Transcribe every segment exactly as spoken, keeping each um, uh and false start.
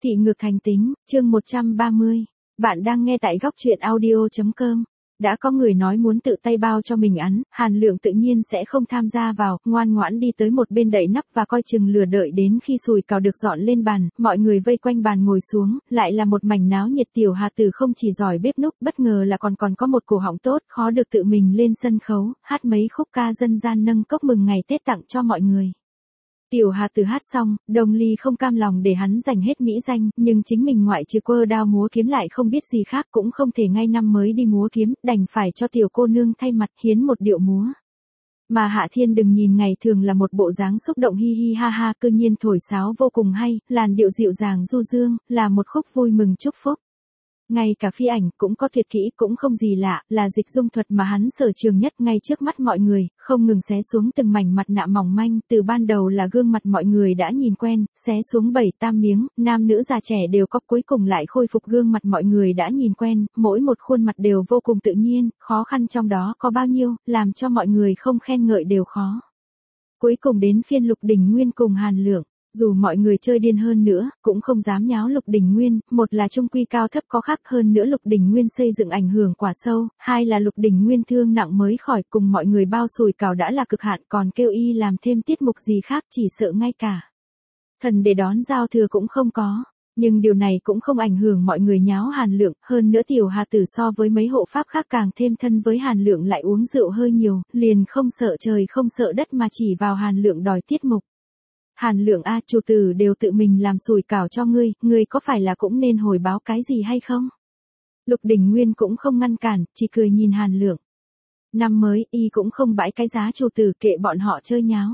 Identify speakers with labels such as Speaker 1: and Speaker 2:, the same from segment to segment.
Speaker 1: Thị ngược thành tính, chương một trăm ba mươi. Bạn đang nghe tại góc truyện audio.com. Đã có người nói muốn tự tay bao cho mình ăn, Hàn Lượng tự nhiên sẽ không tham gia vào, ngoan ngoãn đi tới một bên đậy nắp và coi chừng lửa đợi đến khi sùi cào được dọn lên bàn, mọi người vây quanh bàn ngồi xuống, lại là một mảnh náo nhiệt. Tiểu Hà Tử không chỉ giỏi bếp núc, bất ngờ là còn còn có một cổ họng tốt, khó được tự mình lên sân khấu, hát mấy khúc ca dân gian nâng cốc mừng ngày Tết tặng cho mọi người. Tiểu Hà Tử hát xong, Đồng Ly không cam lòng để hắn giành hết mỹ danh, nhưng chính mình ngoại trừ quơ đao múa kiếm lại không biết gì khác, cũng không thể ngay năm mới đi múa kiếm, đành phải cho tiểu cô nương thay mặt hiến một điệu múa. Mà Hạ Thiên đừng nhìn ngày thường là một bộ dáng xúc động hi hi ha ha, cư nhiên thổi sáo vô cùng hay, làn điệu dịu dàng du dương, là một khúc vui mừng chúc phúc. Ngay cả phi ảnh cũng có tuyệt kỹ, cũng không gì lạ, là dịch dung thuật mà hắn sở trường nhất. Ngay trước mắt mọi người, không ngừng xé xuống từng mảnh mặt nạ mỏng manh, từ ban đầu là gương mặt mọi người đã nhìn quen, xé xuống bảy tam miếng, nam nữ già trẻ đều có, cuối cùng lại khôi phục gương mặt mọi người đã nhìn quen, mỗi một khuôn mặt đều vô cùng tự nhiên, khó khăn trong đó có bao nhiêu, làm cho mọi người không khen ngợi đều khó. Cuối cùng đến phiên Lục Đình Nguyên cùng Hàn Lượng. Dù mọi người chơi điên hơn nữa, cũng không dám nháo Lục Đình Nguyên, một là trung quy cao thấp có khác, hơn nữa Lục Đình Nguyên xây dựng ảnh hưởng quả sâu, hai là Lục Đình Nguyên thương nặng mới khỏi, cùng mọi người bao sùi cào đã là cực hạn, còn kêu y làm thêm tiết mục gì khác chỉ sợ ngay cả thần để đón giao thừa cũng không có. Nhưng điều này cũng không ảnh hưởng mọi người nháo Hàn Lượng, hơn nữa Tiểu Hà Tử so với mấy hộ pháp khác càng thêm thân với Hàn Lượng, lại uống rượu hơi nhiều, liền không sợ trời không sợ đất mà chỉ vào Hàn Lượng đòi tiết mục. Hàn Lượng a, chủ tử đều tự mình làm sùi cảo cho ngươi, ngươi có phải là cũng nên hồi báo cái gì hay không? Lục Đình Nguyên cũng không ngăn cản, chỉ cười nhìn Hàn Lượng. Năm mới, y cũng không bãi cái giá, chủ tử kệ bọn họ chơi nháo.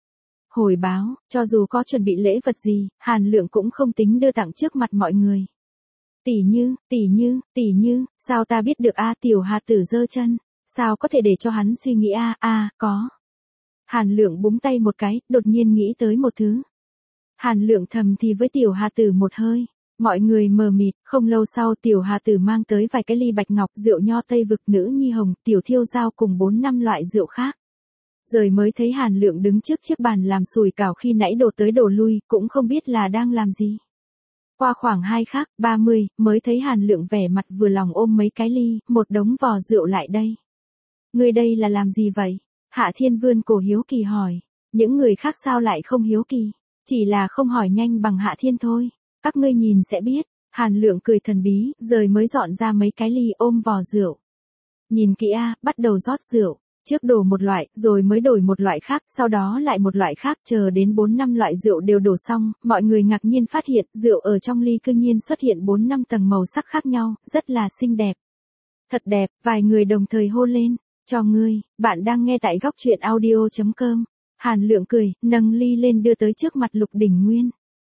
Speaker 1: Hồi báo, cho dù có chuẩn bị lễ vật gì, Hàn Lượng cũng không tính đưa tặng trước mặt mọi người. Tỷ như, tỷ như, tỷ như, sao ta biết được a? Tiểu Hà Tử giơ chân, sao có thể để cho hắn suy nghĩ a? A, có. Hàn Lượng búng tay một cái, đột nhiên nghĩ tới một thứ. Hàn Lượng thầm thì với Tiểu Hà Tử một hơi. Mọi người mờ mịt, không lâu sau Tiểu Hà Tử mang tới vài cái ly bạch ngọc, rượu nho Tây Vực, nữ nhi hồng, tiểu thiêu giao cùng bốn năm loại rượu khác. Rồi mới thấy Hàn Lượng đứng trước chiếc bàn làm sùi cảo, khi nãy đổ tới đổ lui, cũng không biết là đang làm gì. Qua khoảng hai khác, ba mươi, mới thấy Hàn Lượng vẻ mặt vừa lòng ôm mấy cái ly, một đống vò rượu lại đây. Ngươi đây là làm gì vậy? Hạ Thiên vươn cổ hiếu kỳ hỏi. Những người khác sao lại không hiếu kỳ? Chỉ là không hỏi nhanh bằng Hạ Thiên thôi. Các ngươi nhìn sẽ biết. Hàn Lượng cười thần bí, rồi mới dọn ra mấy cái ly ôm vò rượu. Nhìn kỹ a, bắt đầu rót rượu. Trước đổ một loại, rồi mới đổi một loại khác, sau đó lại một loại khác, chờ đến bốn năm loại rượu đều đổ xong, mọi người ngạc nhiên phát hiện, rượu ở trong ly cư nhiên xuất hiện bốn năm tầng màu sắc khác nhau, rất là xinh đẹp. Thật đẹp, vài người đồng thời hô lên. Cho ngươi, bạn đang nghe tại góc truyện audio.com. Hàn Lượng cười, nâng ly lên đưa tới trước mặt Lục Đình Nguyên.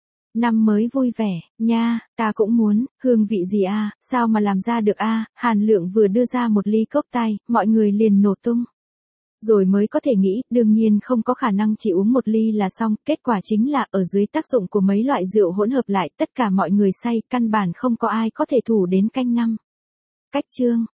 Speaker 1: Năm mới vui vẻ, nha, ta cũng muốn, hương vị gì a, sao mà làm ra được a? Hàn Lượng vừa đưa ra một ly cốc tay, mọi người liền nổ tung. Rồi mới có thể nghĩ, đương nhiên không có khả năng chỉ uống một ly là xong, kết quả chính là ở dưới tác dụng của mấy loại rượu hỗn hợp lại, tất cả mọi người say, căn bản không có ai có thể thủ đến canh năm. Cách chương